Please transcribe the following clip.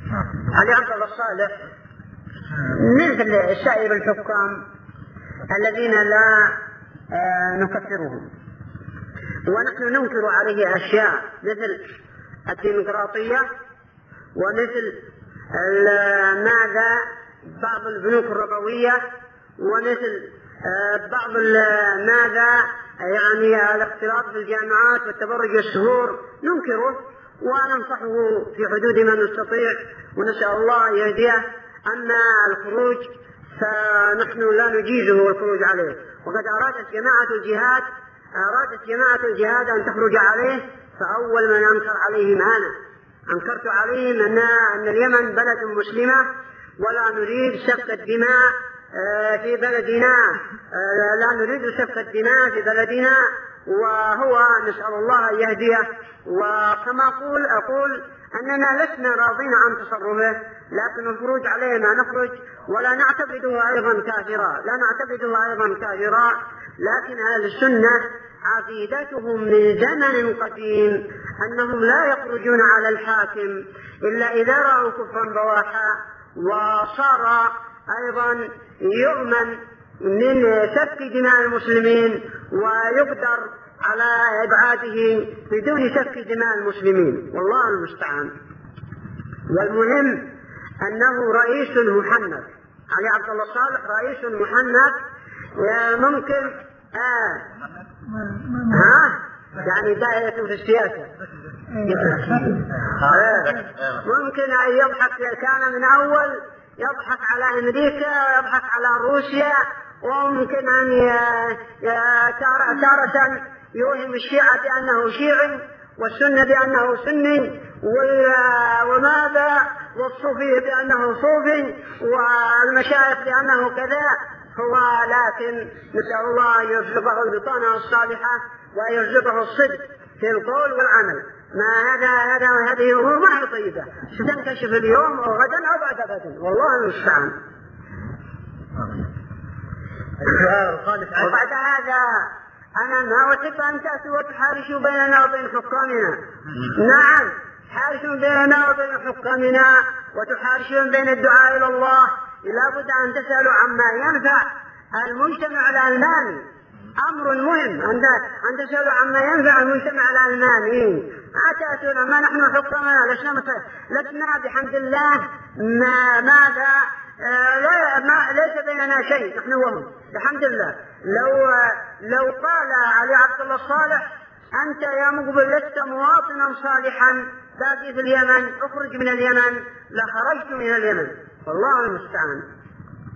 علي عبد الله الصالح مثل سائر الحكام الذين لا نكفرهم، ونحن ننكر عليه أشياء مثل الديمقراطية، ومثل ماذا بعض البنوك الربوية، ومثل بعض ماذا يعني الاختلاط في الجامعات والتبرج الشهور، ننكره وننصحه في حدود ما نستطيع، ونسأل الله يهديه. أما الخروج فنحن لا نجيزه الخروج عليه، وقد أرادت جماعة الجهاد أن تخرج عليه، فأول من أنكر عليهم أنا أنكرت عليهم أن اليمن بلد مسلمة ولا نريد سفك الدماء في بلدنا، في بلدنا، وهو نسأل الله يهديه. وكما أقول أننا لسنا راضين عن تصرفه، لكن الخروج عليه ما نخرج، ولا نعتقده أيضا كافرا، لكن أهل السنة عقيدتهم من زمن قديم أنهم لا يخرجون على الحاكم إلا إذا رأوا كفرا بواحا، وصار أيضا يؤمن من سفك دماء المسلمين ويقدر على إبعاده بدون سفك دماء المسلمين، والله المستعان. والمهم أنه رئيس محنك، علي عبد الله الصالح رئيس محنك، ممكن يعني دائرة في السياسة، ممكن أن يضحك، كان من أول يضحك على أمريكا ويضحك على روسيا، وممكن أن تارة يوهم الشيعة بأنه شيعي، والسنة بأنه سني، وماذا والصوفي بأنه صوفي، والمشايخ بأنه كذا. هو لكن نسأل الله أن يرزقه البطانة الصالحة ويرزقه الصدق في القول والعمل. هذه أمور ما هي طيبة ستنكشف اليوم أو غدا أو بعد غد، والله المستعان. وبعد هذا أنا ما أحب أن تأتوا وتحارشوا بيننا وبين حكامنا. نعم، حارشوا بيننا وبين حكامنا وتحارشون بين الدعاء إلى الله. لا بد أن تسألوا عما ينفع المجتمع الألماني، أمر مهم أن تسألوا عما ينفع المجتمع الألماني. ما تأتون، ما نحن حكامنا لسنا بحمد الله ليس بيننا شيء، نحن وهم بحمد الله. لو قال علي عبد الله الصالح أنت يا مقبل لست مواطنا صالحا باقي في اليمن، اخرج من اليمن، لخرجت من اليمن، والله المستعان.